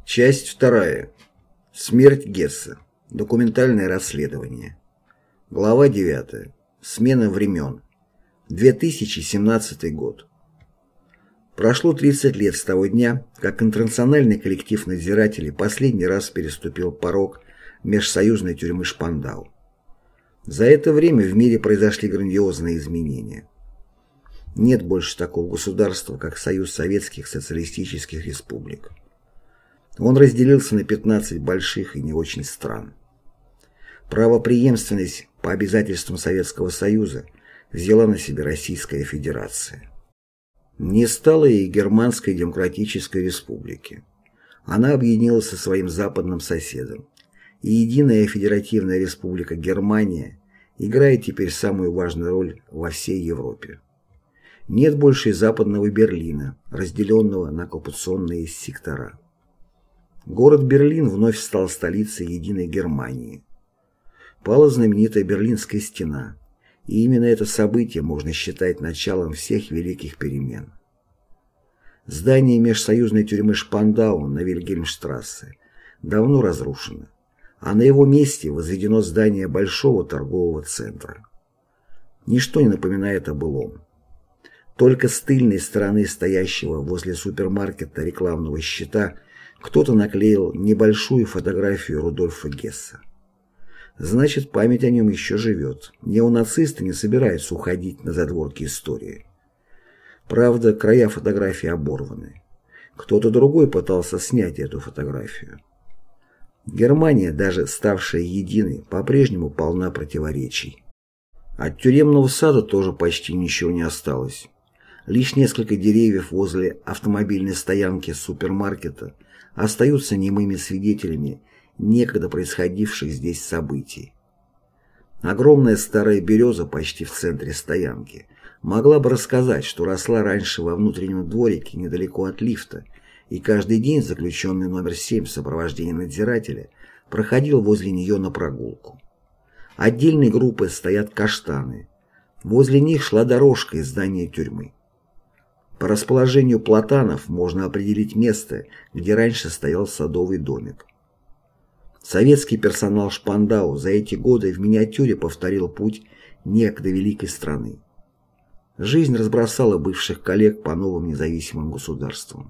Часть вторая. Смерть Гесса. Документальное расследование. Глава 9. Смена времен. 2017 год. Прошло 30 лет с того дня, как интернациональный коллектив надзирателей последний раз переступил порог межсоюзной тюрьмы Шпандау. За это время в мире произошли грандиозные изменения. Нет больше такого государства, как Союз Советских Социалистических Республик. Он разделился на 15 больших и не очень стран. Правопреемственность по обязательствам Советского Союза взяла на себя Российская Федерация. Не стало и Германской Демократической Республики. Она объединилась со своим западным соседом. И единая федеративная республика Германия играет теперь самую важную роль во всей Европе. Нет больше и западного Берлина, разделенного на оккупационные сектора. Город Берлин вновь стал столицей единой Германии. Пала знаменитая Берлинская стена, и именно это событие можно считать началом всех великих перемен. Здание межсоюзной тюрьмы Шпандау на Вильгельмштрассе давно разрушено, а на его месте возведено здание большого торгового центра. Ничто не напоминает о былом. Только с тыльной стороны стоящего возле супермаркета рекламного щита кто-то наклеил небольшую фотографию Рудольфа Гесса. Значит, память о нем еще живет. Неонацисты не собираются уходить на задворки истории. Правда, края фотографии оборваны. Кто-то другой пытался снять эту фотографию. Германия, даже ставшая единой, по-прежнему полна противоречий. От тюремного сада тоже почти ничего не осталось. Лишь несколько деревьев возле автомобильной стоянки супермаркета остаются немыми свидетелями некогда происходивших здесь событий. Огромная старая береза почти в центре стоянки могла бы рассказать, что росла раньше во внутреннем дворике недалеко от лифта, и каждый день заключенный номер 7 в сопровождении надзирателя проходил возле нее на прогулку. Отдельной группой стоят каштаны. Возле них шла дорожка из здания тюрьмы. По расположению платанов можно определить место, где раньше стоял садовый домик. Советский персонал Шпандау за эти годы в миниатюре повторил путь некогда великой страны. Жизнь разбросала бывших коллег по новым независимым государствам.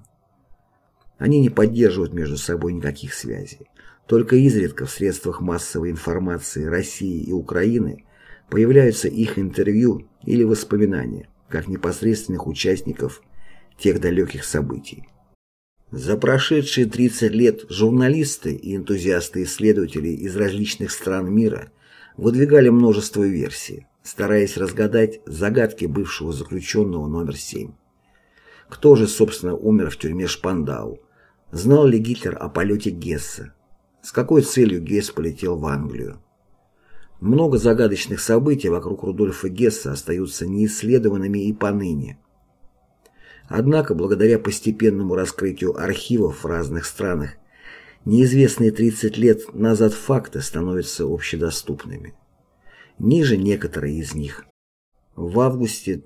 Они не поддерживают между собой никаких связей. Только изредка в средствах массовой информации России и Украины появляются их интервью или воспоминания, как непосредственных участников тех далеких событий. За прошедшие 30 лет журналисты и энтузиасты-исследователи из различных стран мира выдвигали множество версий, стараясь разгадать загадки бывшего заключенного номер 7. Кто же, собственно, умер в тюрьме Шпандау? Знал ли Гитлер о полете Гесса? С какой целью Гесс полетел в Англию? Много загадочных событий вокруг Рудольфа Гесса остаются неисследованными и поныне. Однако, благодаря постепенному раскрытию архивов в разных странах, неизвестные 30 лет назад факты становятся общедоступными. Ниже некоторые из них. В августе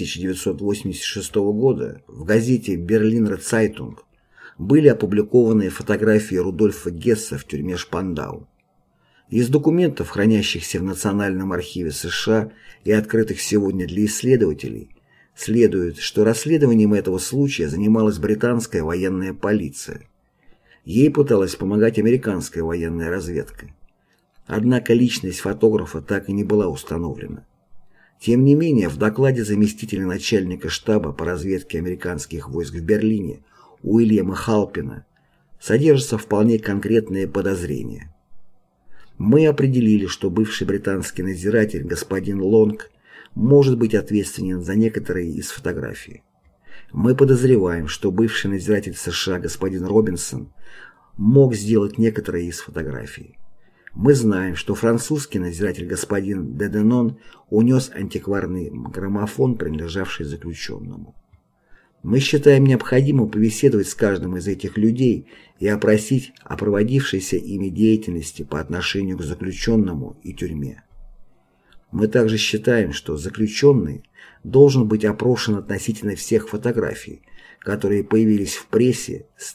1986 года в газете «Берлинер Цайтунг» были опубликованы фотографии Рудольфа Гесса в тюрьме Шпандау. Из документов, хранящихся в Национальном архиве США и открытых сегодня для исследователей, следует, что расследованием этого случая занималась британская военная полиция. Ей пыталась помогать американская военная разведка. Однако личность фотографа так и не была установлена. Тем не менее, в докладе заместителя начальника штаба по разведке американских войск в Берлине Уильяма Халпина содержатся вполне конкретные подозрения. Мы определили, что бывший британский надзиратель господин Лонг может быть ответственен за некоторые из фотографий. Мы подозреваем, что бывший надзиратель США господин Робинсон мог сделать некоторые из фотографий. Мы знаем, что французский надзиратель господин Деденон унес антикварный граммофон, принадлежавший заключенному. Мы считаем необходимым побеседовать с каждым из этих людей и опросить о проводившейся ими деятельности по отношению к заключенному и тюрьме. Мы также считаем, что заключенный должен быть опрошен относительно всех фотографий, которые появились в прессе с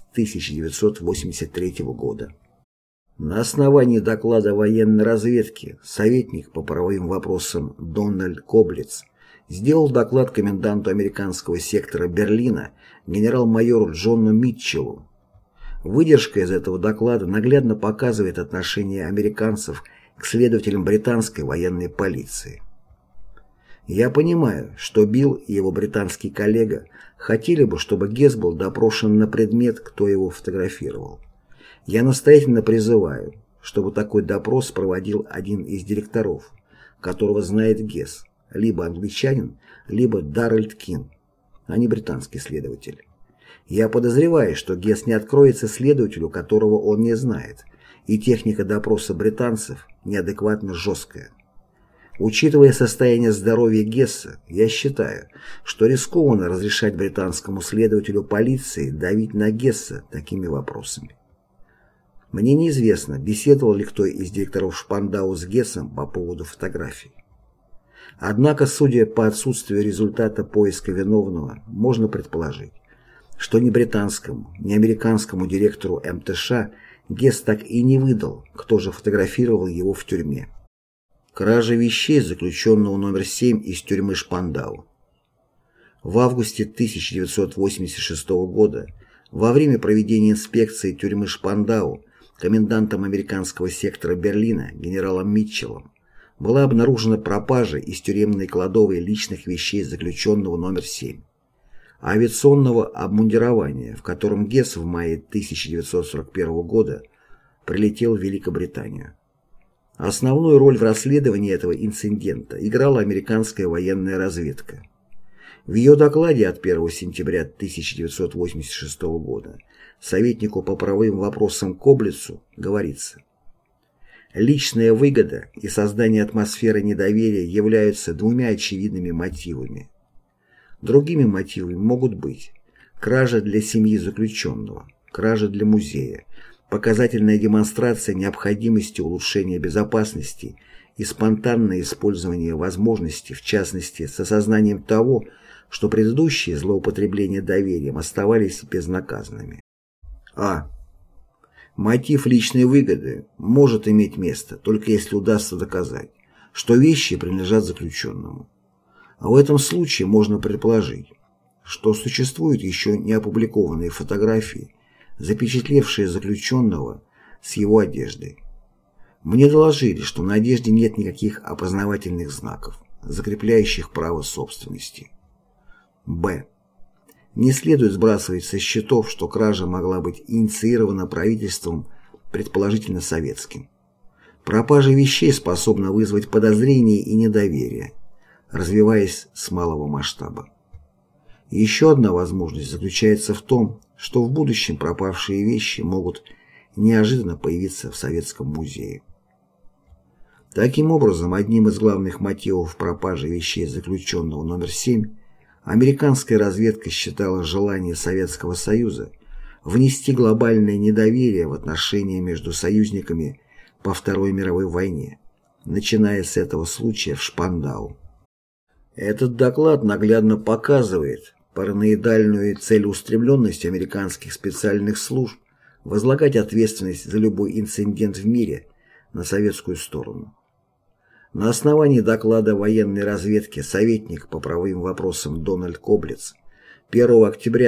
1983 года. На основании доклада военной разведки советник по правовым вопросам Дональд Коблиц сделал доклад коменданту американского сектора Берлина генерал-майору Джону Митчеллу. Выдержка из этого доклада наглядно показывает отношение американцев к следователям британской военной полиции. Я понимаю, что Билл и его британский коллега хотели бы, чтобы Гесс был допрошен на предмет, кто его фотографировал. Я настоятельно призываю, чтобы такой допрос проводил один из директоров, которого знает Гесс, либо англичанин, либо Даррельд Кин, а не британский следователь. Я подозреваю, что Гесс не откроется следователю, которого он не знает, и техника допроса британцев неадекватно жесткая. Учитывая состояние здоровья Гесса, я считаю, что рискованно разрешать британскому следователю полиции давить на Гесса такими вопросами. Мне неизвестно, беседовал ли кто из директоров Шпандау с Гессом по поводу фотографий. Однако, судя по отсутствию результата поиска виновного, можно предположить, что ни британскому, ни американскому директору МТШ Гесс так и не выдал, кто же фотографировал его в тюрьме. Кража вещей заключенного номер 7 из тюрьмы Шпандау. В августе 1986 года, во время проведения инспекции тюрьмы Шпандау, комендантом американского сектора Берлина генералом Митчеллом была обнаружена пропажа из тюремной кладовой личных вещей заключенного номер 7, авиационного обмундирования, в котором Гесс в мае 1941 года прилетел в Великобританию. Основную роль в расследовании этого инцидента играла американская военная разведка. В ее докладе от 1 сентября 1986 года советнику по правовым вопросам Коблицу говорится: «Личная выгода и создание атмосферы недоверия являются двумя очевидными мотивами. Другими мотивами могут быть кража для семьи заключенного, кража для музея, показательная демонстрация необходимости улучшения безопасности и спонтанное использование возможностей, в частности, с осознанием того, что предыдущие злоупотребления доверием оставались безнаказанными». А. Мотив личной выгоды может иметь место, только если удастся доказать, что вещи принадлежат заключенному. А в этом случае можно предположить, что существуют еще не опубликованные фотографии, запечатлевшие заключенного с его одеждой. Мне доложили, что на одежде нет никаких опознавательных знаков, закрепляющих право собственности. Б. Не следует сбрасывать со счетов, что кража могла быть инициирована правительством, предположительно советским. Пропажа вещей способна вызвать подозрение и недоверие, развиваясь с малого масштаба. Еще одна возможность заключается в том, что в будущем пропавшие вещи могут неожиданно появиться в Советском музее. Таким образом, одним из главных мотивов пропажи вещей заключенного номер 7 американская разведка считала желание Советского Союза внести глобальное недоверие в отношения между союзниками по Второй мировой войне, начиная с этого случая в Шпандау. Этот доклад наглядно показывает параноидальную целеустремленность американских специальных служб возлагать ответственность за любой инцидент в мире на советскую сторону. На основании доклада военной разведки советник по правовым вопросам Дональд Коблиц 1 октября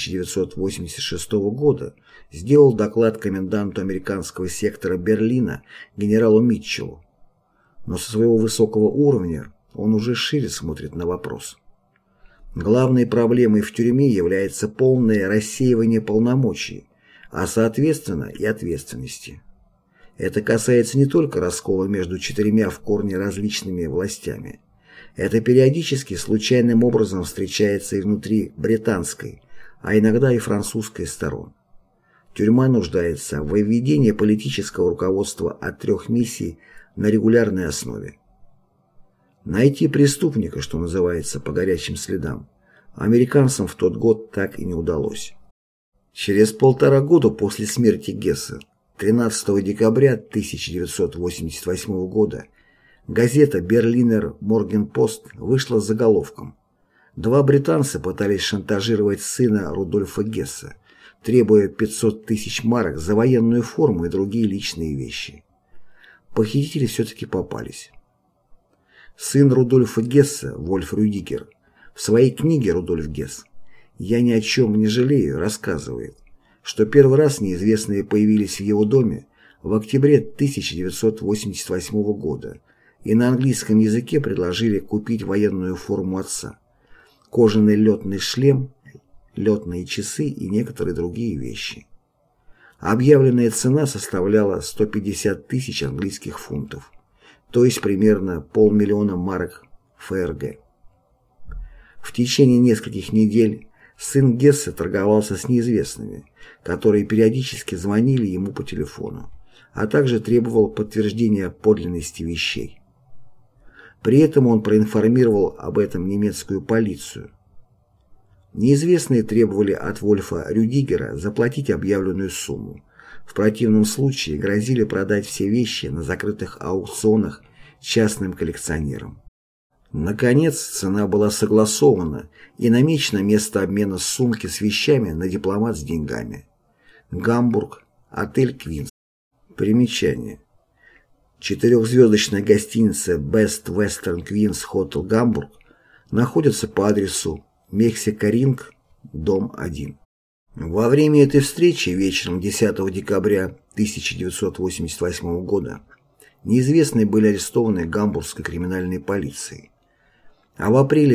1986 года сделал доклад коменданту американского сектора Берлина генералу Митчеллу, но со своего высокого уровня он уже шире смотрит на вопрос. Главной проблемой в тюрьме является полное рассеивание полномочий, а соответственно и ответственности. Это касается не только раскола между четырьмя в корне различными властями. Это периодически случайным образом встречается и внутри британской, а иногда и французской сторон. Тюрьма нуждается в выведении политического руководства от 3 миссий на регулярной основе. Найти преступника, что называется, по горячим следам, американцам в тот год так и не удалось. Через 1,5 года после смерти Гесса, 13 декабря 1988 года, газета «Берлинер Моргенпост» вышла с заголовком Два британца пытались шантажировать сына Рудольфа Гесса, требуя 500 тысяч марок за военную форму и другие личные вещи. Похитители все-таки попались. Сын Рудольфа Гесса, Вольф Рюдигер, в своей книге «Рудольф Гесс. Я ни о чем не жалею» рассказывает, что первый раз неизвестные появились в его доме в октябре 1988 года и на английском языке предложили купить военную форму отца, кожаный летный шлем, летные часы и некоторые другие вещи. Объявленная цена составляла 150 тысяч английских фунтов, то есть примерно 500 000 марок ФРГ. В течение нескольких недель сын Гесса торговался с неизвестными, которые периодически звонили ему по телефону, а также требовал подтверждения подлинности вещей. При этом он проинформировал об этом немецкую полицию. Неизвестные требовали от Вольфа Рюдигера заплатить объявленную сумму. В противном случае грозили продать все вещи на закрытых аукционах частным коллекционерам. Наконец, цена была согласована и намечено место обмена сумки с вещами на дипломат с деньгами. Гамбург, отель «Квинс». Примечание. Четырехзвездочная гостиница Best Western Queens Hotel Гамбург находится по адресу Мексика-Ринг, дом 1. Во время этой встречи вечером 10 декабря 1988 года неизвестные были арестованы гамбургской криминальной полицией, а в апреле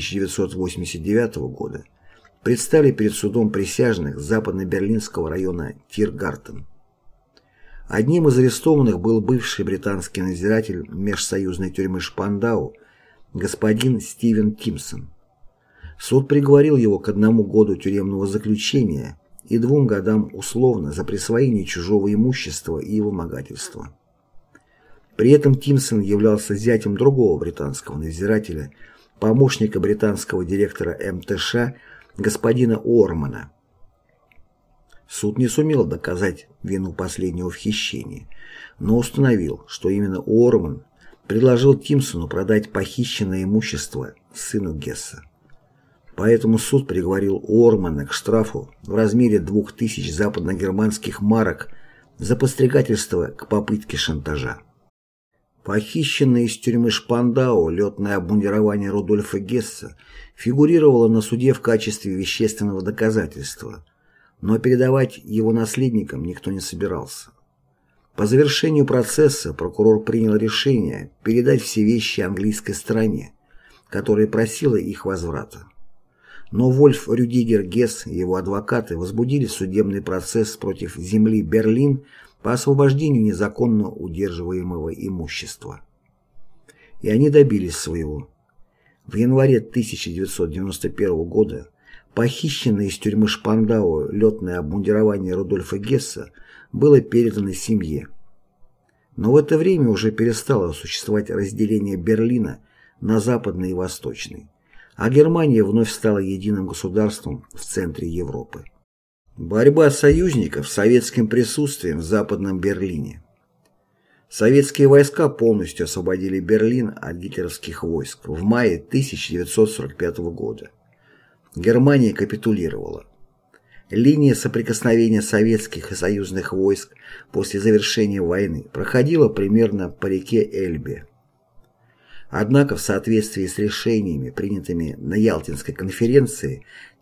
1989 года предстали перед судом присяжных западно-берлинского района Тиргартен. Одним из арестованных был бывший британский надзиратель межсоюзной тюрьмы Шпандау господин Стивен Тимсон. Суд приговорил его к 1 году тюремного заключения и 2 годам условно за присвоение чужого имущества и вымогательство. При этом Тимсон являлся зятем другого британского надзирателя, помощника британского директора МТШ господина Уормана. Суд не сумел доказать вину последнего в хищении, но установил, что именно Уорман предложил Тимсону продать похищенное имущество сыну Гесса. Поэтому суд приговорил Уормана к штрафу в размере 2000 западногерманских марок за подстрекательство к попытке шантажа. Похищенное из тюрьмы Шпандау летное обмундирование Рудольфа Гесса фигурировало на суде в качестве вещественного доказательства, но передавать его наследникам никто не собирался. По завершению процесса прокурор принял решение передать все вещи английской стороне, которая просила их возврата. Но Вольф Рюдигер Гесс и его адвокаты возбудили судебный процесс против земли Берлин по освобождению незаконно удерживаемого имущества. И они добились своего. В январе 1991 года похищенное из тюрьмы Шпандау летное обмундирование Рудольфа Гесса было передано семье. Но в это время уже перестало существовать разделение Берлина на западный и восточный, а Германия вновь стала единым государством в центре Европы. Борьба союзников с советским присутствием в Западном Берлине. Советские войска полностью освободили Берлин от гитлеровских войск в мае 1945 года. Германия капитулировала. Линия соприкосновения советских и союзных войск после завершения войны проходила примерно по реке Эльбе. Однако в соответствии с решениями, принятыми на Ялтинской конференции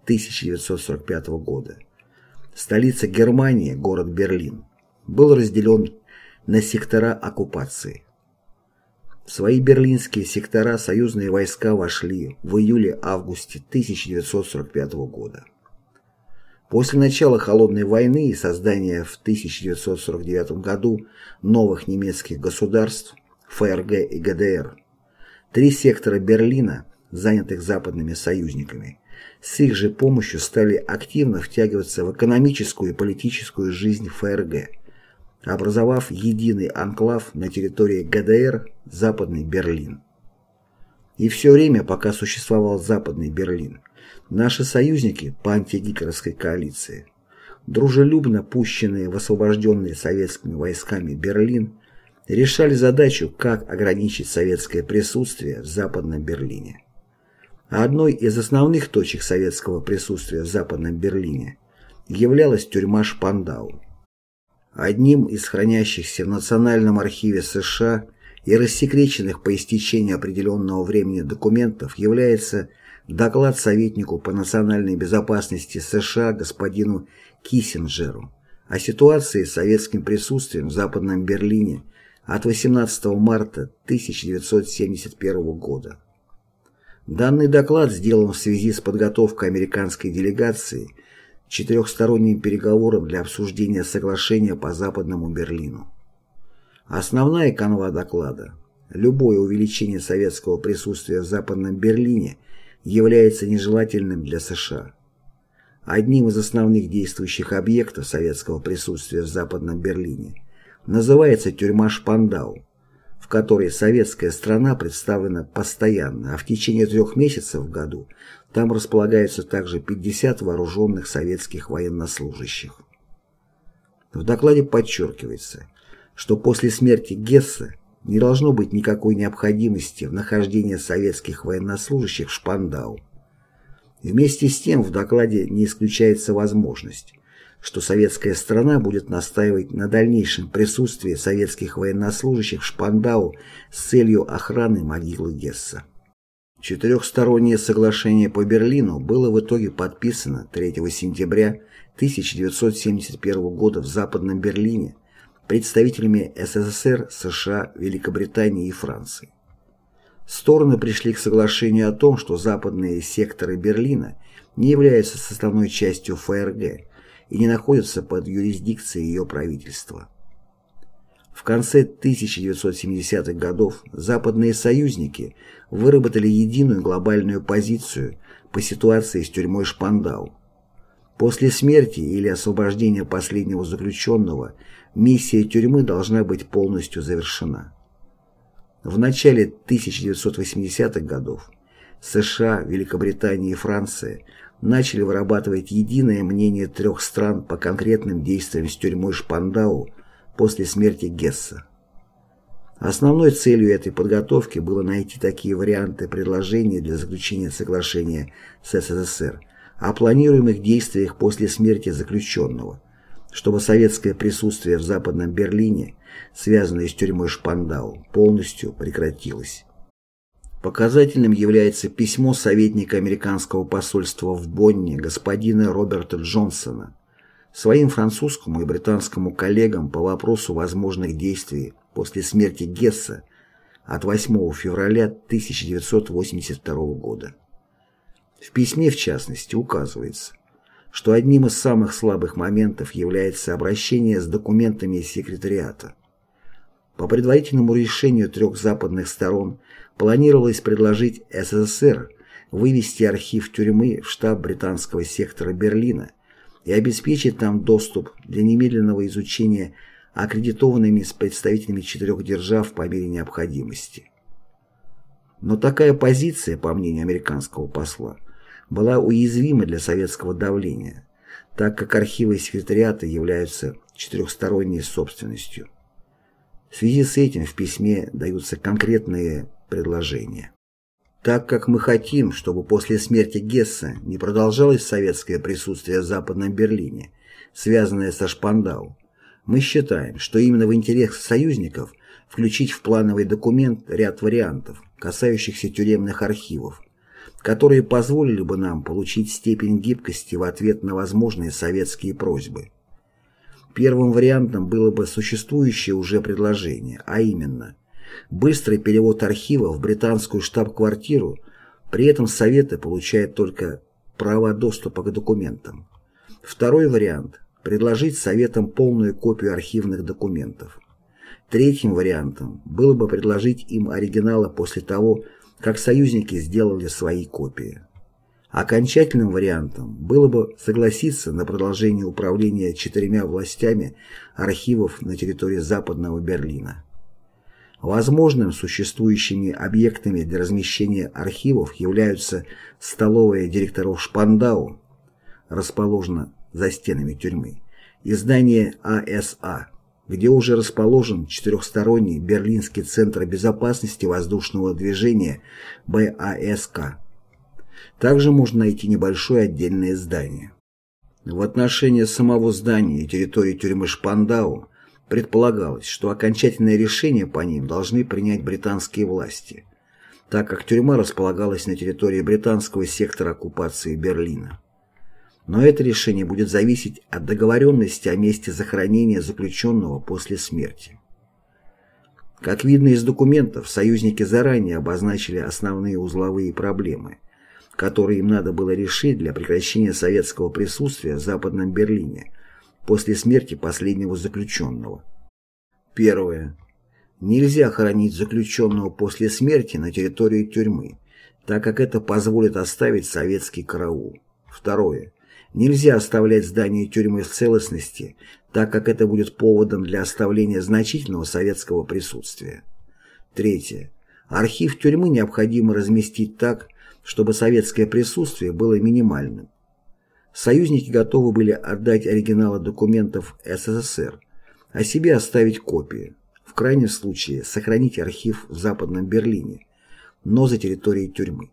1945 года, столица Германии, город Берлин, был разделен на сектора оккупации. В свои берлинские сектора союзные войска вошли в июле-августе 1945 года. После начала Холодной войны и создания в 1949 году новых немецких государств ФРГ и ГДР, 3 сектора Берлина, занятых западными союзниками, с их же помощью стали активно втягиваться в экономическую и политическую жизнь ФРГ, образовав единый анклав на территории ГДР Западный Берлин. И все время, пока существовал Западный Берлин, наши союзники по антигитлеровской коалиции, дружелюбно пущенные в освобожденный советскими войсками Берлин, решали задачу, как ограничить советское присутствие в Западном Берлине. Одной из основных точек советского присутствия в Западном Берлине являлась тюрьма Шпандау. Одним из хранящихся в Национальном архиве США и рассекреченных по истечении определенного времени документов является доклад советнику по национальной безопасности США господину Киссинджеру о ситуации с советским присутствием в Западном Берлине от 18 марта 1971 года. Данный доклад сделан в связи с подготовкой американской делегации к четырехсторонним переговорам для обсуждения соглашения по Западному Берлину. Основная канва доклада: любое увеличение советского присутствия в Западном Берлине является нежелательным для США. Одним из основных действующих объектов советского присутствия в Западном Берлине называется тюрьма Шпандау, в которой советская страна представлена постоянно, а в течение 3 месяцев в году там располагаются также 50 вооруженных советских военнослужащих. В докладе подчеркивается, что после смерти Гесса не должно быть никакой необходимости в нахождении советских военнослужащих в Шпандау. Вместе с тем в докладе не исключается возможность, что советская страна будет настаивать на дальнейшем присутствии советских военнослужащих в Шпандау с целью охраны могилы Гесса. Четырехстороннее соглашение по Берлину было в итоге подписано 3 сентября 1971 года в Западном Берлине представителями СССР, США, Великобритании и Франции. Стороны пришли к соглашению о том, что западные секторы Берлина не являются составной частью ФРГ и не находятся под юрисдикцией ее правительства. В конце 1970-х годов западные союзники выработали единую глобальную позицию по ситуации с тюрьмой Шпандау. После смерти или освобождения последнего заключенного миссия тюрьмы должна быть полностью завершена. В начале 1980-х годов США, Великобритания и Франция начали вырабатывать единое мнение 3 стран по конкретным действиям с тюрьмой Шпандау после смерти Гесса. Основной целью этой подготовки было найти такие варианты предложений для заключения соглашения с СССР о планируемых действиях после смерти заключенного, чтобы советское присутствие в Западном Берлине, связанное с тюрьмой Шпандау, полностью прекратилось. Показательным является письмо советника американского посольства в Бонне господина Роберта Джонсона своим французскому и британскому коллегам по вопросу возможных действий после смерти Гесса от 8 февраля 1982 года. В письме, в частности, указывается, что одним из самых слабых моментов является обращение с документами секретариата. По предварительному решению 3 западных сторон планировалось предложить СССР вывести архив тюрьмы в штаб британского сектора Берлина и обеспечить там доступ для немедленного изучения аккредитованными представителями 4 держав по мере необходимости. Но такая позиция, по мнению американского посла, была уязвима для советского давления, так как архивы секретариата являются четырехсторонней собственностью. В связи с этим в письме даются конкретные предложения. Так как мы хотим, чтобы после смерти Гесса не продолжалось советское присутствие в Западном Берлине, связанное со Шпандау, мы считаем, что именно в интересах союзников включить в плановый документ ряд вариантов, касающихся тюремных архивов, которые позволили бы нам получить степень гибкости в ответ на возможные советские просьбы. Первым вариантом было бы существующее уже предложение, а именно быстрый перевод архива в британскую штаб-квартиру, при этом Советы получают только права доступа к документам. Второй вариант – предложить Советам полную копию архивных документов. Третьим вариантом было бы предложить им оригиналы после того, как союзники сделали свои копии. Окончательным вариантом было бы согласиться на продолжение управления 4 властями архивов на территории Западного Берлина. Возможным существующими объектами для размещения архивов являются столовая директоров Шпандау, расположена за стенами тюрьмы, и здание АСА, где уже расположен 4-сторонний Берлинский центр безопасности воздушного движения БАСК. Также можно найти небольшое отдельное здание. В отношении самого здания и территории тюрьмы Шпандау предполагалось, что окончательное решение по ним должны принять британские власти, так как тюрьма располагалась на территории британского сектора оккупации Берлина. Но это решение будет зависеть от договоренности о месте захоронения заключенного после смерти. Как видно из документов, союзники заранее обозначили основные узловые проблемы, которые им надо было решить для прекращения советского присутствия в Западном Берлине после смерти последнего заключенного. Первое. Нельзя хоронить заключенного после смерти на территории тюрьмы, так как это позволит оставить советский караул. Второе. Нельзя оставлять здание тюрьмы в целостности, так как это будет поводом для оставления значительного советского присутствия. Третье. Архив тюрьмы необходимо разместить так, чтобы советское присутствие было минимальным. Союзники готовы были отдать оригиналы документов СССР, а себе оставить копии, в крайнем случае сохранить архив в Западном Берлине, но за территорией тюрьмы.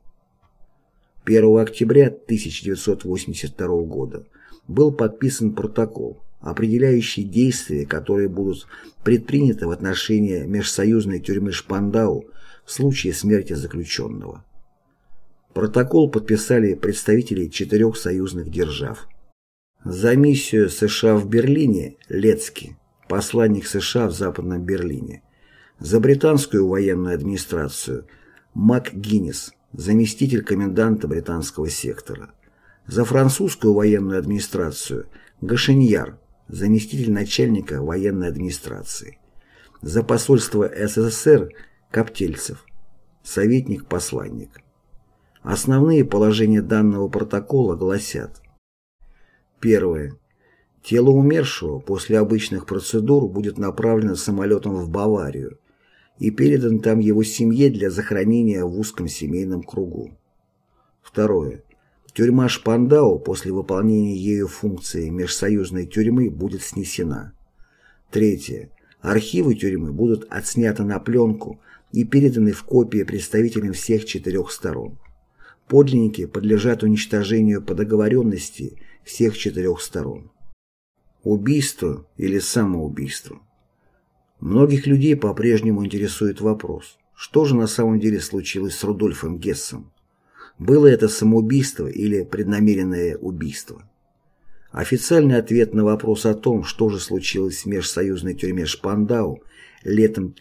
1 октября 1982 года был подписан протокол, определяющий действия, которые будут предприняты в отношении межсоюзной тюрьмы Шпандау в случае смерти заключенного. Протокол подписали представители 4 союзных держав. За миссию США в Берлине Лецки, посланник США в Западном Берлине. За британскую военную администрацию МакГиннис, заместитель коменданта британского сектора. За французскую военную администрацию Гашиньяр, заместитель начальника военной администрации. За посольство СССР Коптельцев, советник-посланник. Основные положения данного протокола гласят: первое. Тело умершего после обычных процедур будет направлено самолетом в Баварию и передан там его семье для захоронения в узком семейном кругу. Второе. Тюрьма Шпандау после выполнения ею функции межсоюзной тюрьмы будет снесена. Третье. Архивы тюрьмы будут отсняты на пленку и переданы в копии представителям всех 4 сторон. Подлинники подлежат уничтожению по договоренности всех 4 сторон. Убийство или самоубийство? Многих людей по-прежнему интересует вопрос, что же на самом деле случилось с Рудольфом Гессом? Было это самоубийство или преднамеренное убийство? Официальный ответ на вопрос о том, что же случилось в межсоюзной тюрьме Шпандау летом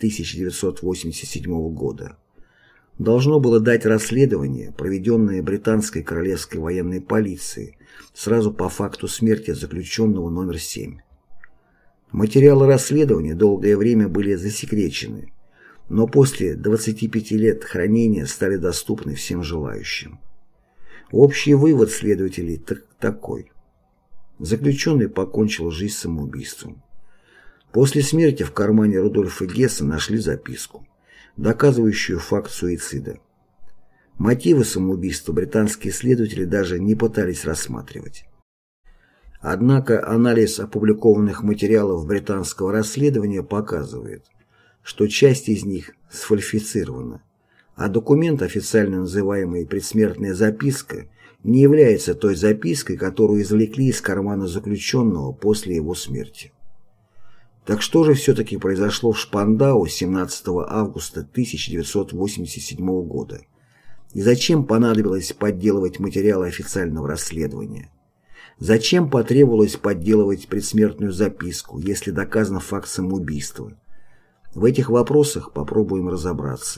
1987 года, должно было дать расследование, проведенное британской королевской военной полицией сразу по факту смерти заключенного номер 7. Материалы расследования долгое время были засекречены, но после 25 лет хранения стали доступны всем желающим. Общий вывод следователей такой. Заключенный покончил жизнь самоубийством. После смерти в кармане Рудольфа Гесса нашли записку, доказывающую факт суицида. Мотивы самоубийства британские следователи даже не пытались рассматривать. Однако анализ опубликованных материалов британского расследования показывает, что часть из них сфальсифицирована, а документ, официально называемый «предсмертная записка», не является той запиской, которую извлекли из кармана заключенного после его смерти. Так что же все-таки произошло в Шпандау 17 августа 1987 года? И зачем понадобилось подделывать материалы официального расследования? Зачем потребовалось подделывать предсмертную записку, если доказан факт самоубийства? В этих вопросах попробуем разобраться.